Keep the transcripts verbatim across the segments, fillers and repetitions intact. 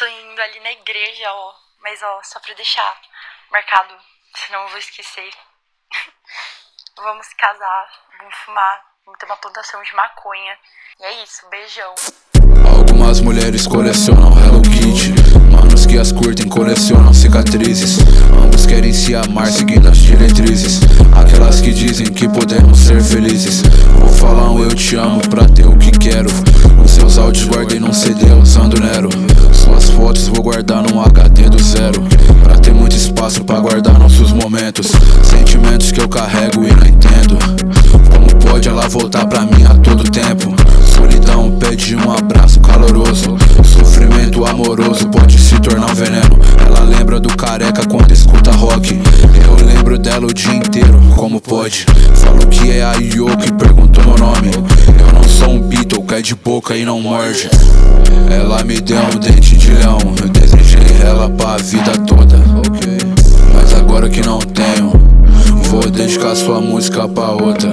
tô indo ali na igreja, ó. Mas, ó, só pra deixar marcado, senão eu vou esquecer. Vamos se casar, vamos fumar, vamos ter uma plantação de maconha. E é isso, beijão. Algumas mulheres colecionam Hello Kitty, manos que as curtem colecionam cicatrizes. Ambos querem se amar seguindo as diretrizes, aquelas que dizem que podemos ser felizes. Vou falar um eu te amo pra ter o que quero. Os seus áudios guardei num C D usando Nero. Suas fotos vou guardar num H D do zero, pra ter muito espaço pra guardar nossos momentos. Sentimentos que eu carrego e não entendo. Como pode ela voltar pra mim a todo tempo? Solidão pede um abraço caloroso. Sofrimento amoroso pode se tornar um veneno. Ela lembra do careca quando escuta rock. Eu lembro dela o dia inteiro, como pode? Falo que é a Yoko que perguntou meu nome. Eu não sou um Beatle, cai de boca e não morde. Ela me deu um dente de leão, eu desejei ela pra vida toda. Mas agora que não tenho, vou dedicar sua música pra outra.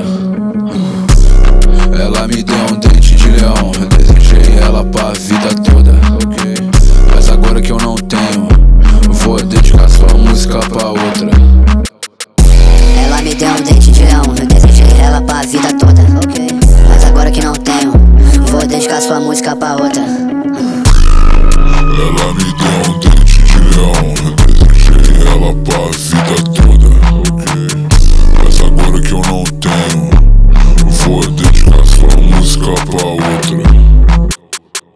Ela me deu um dente de leão, eu desejei ela pra vida toda. Mas agora que eu não tenho, vou dedicar sua música pra outra. Ela me deu um dente de leão, eu desejei ela pra vida toda. Mas agora que não tenho, vou dedicar sua música pra outra. Ela me deu um dente de leão, eu desejei ela pra vida